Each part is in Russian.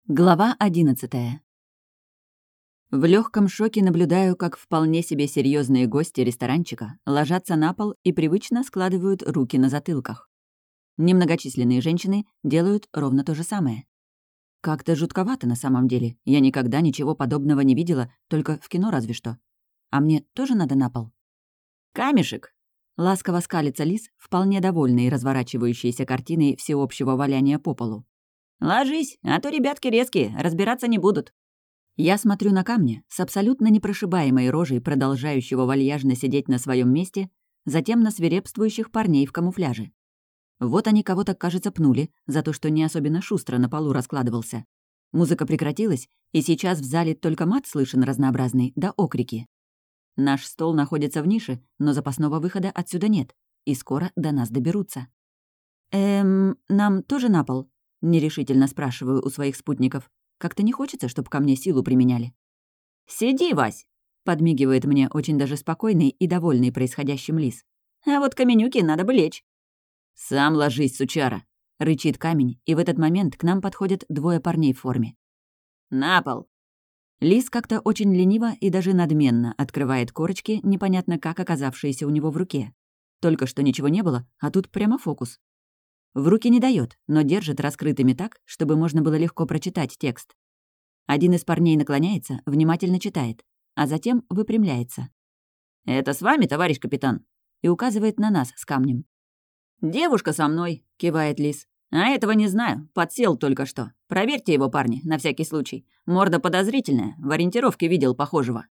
Глава 11. В легком шоке наблюдаю, как вполне себе серьезные гости ресторанчика ложатся на пол и привычно складывают руки на затылках. Немногочисленные женщины делают ровно то же самое. Как-то жутковато на самом деле. Я никогда ничего подобного не видела, только в кино разве что. А мне тоже надо на пол? «Камешек!» — ласково скалится Лис, вполне довольный разворачивающейся картиной всеобщего валяния по полу. «Ложись, а то ребятки резкие, разбираться не будут». Я смотрю на камня с абсолютно непрошибаемой рожей, продолжающего вальяжно сидеть на своем месте, затем на свирепствующих парней в камуфляже. Вот они кого-то, кажется, пнули за то, что не особенно шустро на полу раскладывался. Музыка прекратилась, и сейчас в зале только мат слышен разнообразный, да окрики. Наш стол находится в нише, но запасного выхода отсюда нет, и скоро до нас доберутся. Нам тоже на пол?» — нерешительно спрашиваю у своих спутников. Как-то не хочется, чтобы ко мне силу применяли. «Сиди, Вась!» — подмигивает мне очень даже спокойный и довольный происходящим Лис. «А вот Каменюке надо бы лечь». «Сам ложись, сучара!» — рычит камень, и в этот момент к нам подходят двое парней в форме. «На пол!» Лис как-то очень лениво и даже надменно открывает корочки, непонятно как оказавшиеся у него в руке. Только что ничего не было, а тут прямо фокус. В руки не дает, но держит раскрытыми так, чтобы можно было легко прочитать текст. Один из парней наклоняется, внимательно читает, а затем выпрямляется. «Это с вами, товарищ капитан?» И указывает на нас с камнем. «Девушка со мной», — кивает Лис. «А этого не знаю, подсел только что. Проверьте его, парни, на всякий случай. Морда подозрительная, в ориентировке видел похожего».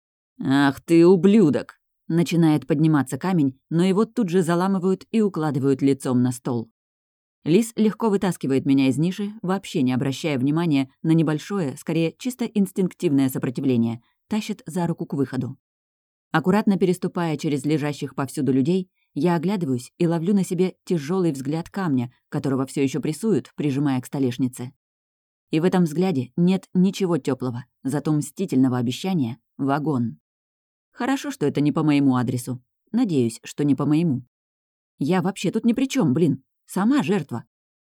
«Ах ты, ублюдок!» Начинает подниматься камень, но его тут же заламывают и укладывают лицом на стол. Лис легко вытаскивает меня из ниши, вообще не обращая внимания на небольшое, скорее чисто инстинктивное сопротивление, тащит за руку к выходу. Аккуратно переступая через лежащих повсюду людей, я оглядываюсь и ловлю на себе тяжелый взгляд камня, которого все еще прессуют, прижимая к столешнице. И в этом взгляде нет ничего теплого, зато мстительного обещания — вагон. Хорошо, что это не по моему адресу. Надеюсь, что не по моему. Я вообще тут ни при чем, блин. Сама жертва.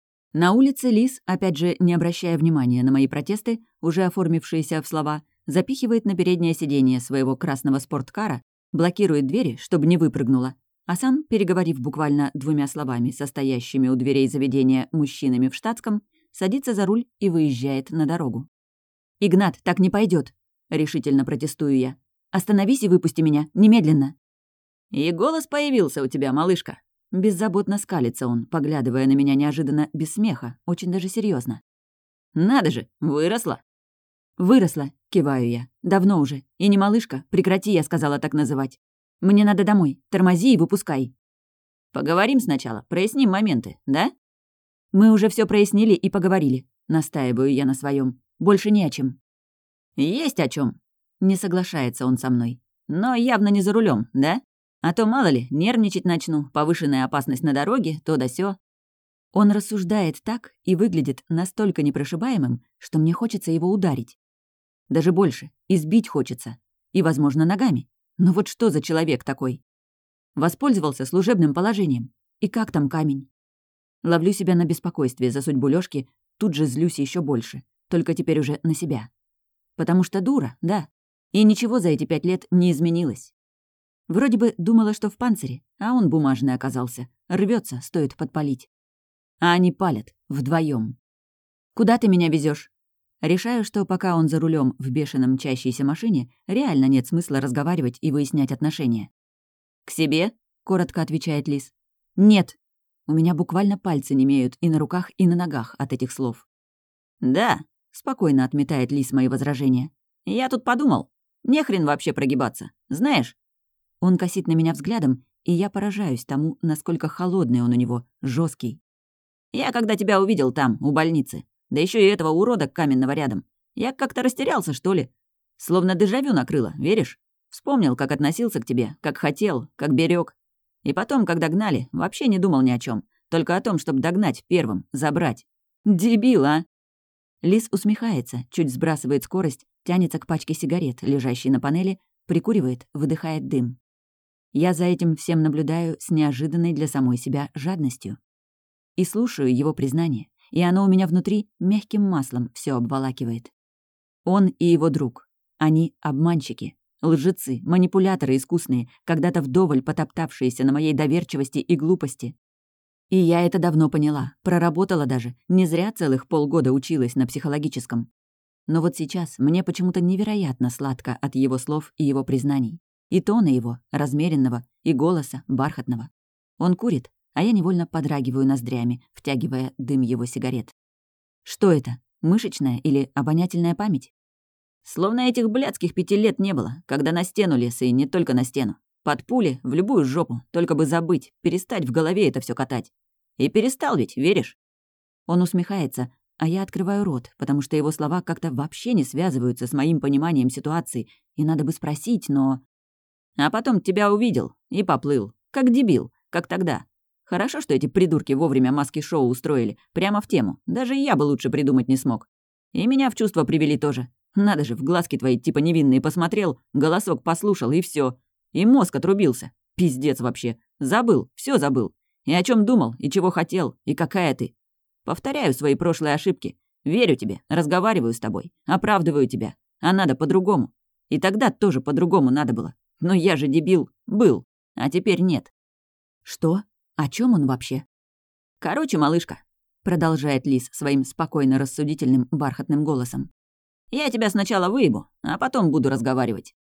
На улице Лис, опять же, не обращая внимания на мои протесты, уже оформившиеся в слова, запихивает на переднее сиденье своего красного спорткара, блокирует двери, чтобы не выпрыгнула, а сам, переговорив буквально двумя словами со стоящими у дверей заведения мужчинами в штатском, садится за руль и выезжает на дорогу. «Игнат, так не пойдет, решительно протестую я. «Остановись и выпусти меня, немедленно!» «И голос появился у тебя, малышка!» Беззаботно скалится он, поглядывая на меня неожиданно без смеха, очень даже серьезно. «Надо же, выросла!» «Выросла», — киваю я. «Давно уже. И не малышка, прекрати, я сказала так называть. Мне надо домой. Тормози и выпускай». «Поговорим сначала, проясним моменты, да?» «Мы уже все прояснили и поговорили», — настаиваю я на своем. «Больше не о чем». «Есть о чем. Не соглашается он со мной. «Но явно не за рулем, да? А то, мало ли, нервничать начну, повышенная опасность на дороге, то да сё». Он рассуждает так и выглядит настолько непрошибаемым, что мне хочется его ударить. Даже больше, избить хочется. И, возможно, ногами. Но вот что за человек такой? Воспользовался служебным положением. И как там камень? Ловлю себя на беспокойстве за судьбу Лёшки, тут же злюсь еще больше. Только теперь уже на себя. Потому что дура, да. И ничего за эти 5 лет не изменилось. Вроде бы думала, что в панцире, а он бумажный оказался. Рвется, стоит подпалить. А они палят, вдвоем. «Куда ты меня везешь? Решаю, что пока он за рулем в бешено мчащейся машине, реально нет смысла разговаривать и выяснять отношения. «К себе?» — коротко отвечает Лис. «Нет». У меня буквально пальцы немеют и на руках, и на ногах от этих слов. «Да», — спокойно отметает Лис мои возражения. «Я тут подумал. Не хрен вообще прогибаться. Знаешь?» Он косит на меня взглядом, и я поражаюсь тому, насколько холодный он у него, жесткий. «Я когда тебя увидел там, у больницы, да еще и этого урода каменного рядом, я как-то растерялся, что ли. Словно дежавю накрыло, веришь? Вспомнил, как относился к тебе, как хотел, как берег. И потом, когда гнали, вообще не думал ни о чем, только о том, чтобы догнать первым, забрать. Дебил, а?» Лис усмехается, чуть сбрасывает скорость, тянется к пачке сигарет, лежащей на панели, прикуривает, выдыхает дым. Я за этим всем наблюдаю с неожиданной для самой себя жадностью. И слушаю его признание, и оно у меня внутри мягким маслом все обволакивает. Он и его друг. Они обманщики, лжецы, манипуляторы искусные, когда-то вдоволь потоптавшиеся на моей доверчивости и глупости. И я это давно поняла, проработала даже, не зря целых полгода училась на психологическом. Но вот сейчас мне почему-то невероятно сладко от его слов и его признаний. И тона его, размеренного, и голоса, бархатного. Он курит, а я невольно подрагиваю ноздрями, втягивая дым его сигарет. Что это? Мышечная или обонятельная память? Словно этих блядских 5 лет не было, когда на стену лез, и не только на стену. Под пули, в любую жопу, только бы забыть, перестать в голове это все катать. И перестал ведь, веришь? Он усмехается, а я открываю рот, потому что его слова как-то вообще не связываются с моим пониманием ситуации, и надо бы спросить, но... А потом тебя увидел и поплыл, как дебил, как тогда. Хорошо, что эти придурки вовремя маски-шоу устроили, прямо в тему. Даже я бы лучше придумать не смог. И меня в чувство привели тоже. Надо же, в глазки твои типа невинные посмотрел, голосок послушал, и все. И мозг отрубился. Пиздец вообще. Забыл, все забыл. И о чем думал, и чего хотел, и какая ты. Повторяю свои прошлые ошибки. Верю тебе, разговариваю с тобой, оправдываю тебя. А надо по-другому. И тогда тоже по-другому надо было. Но я же дебил. Был. А теперь нет. Что? О чем он вообще? Короче, малышка, продолжает Лис своим спокойно рассудительным бархатным голосом. Я тебя сначала выебу, а потом буду разговаривать.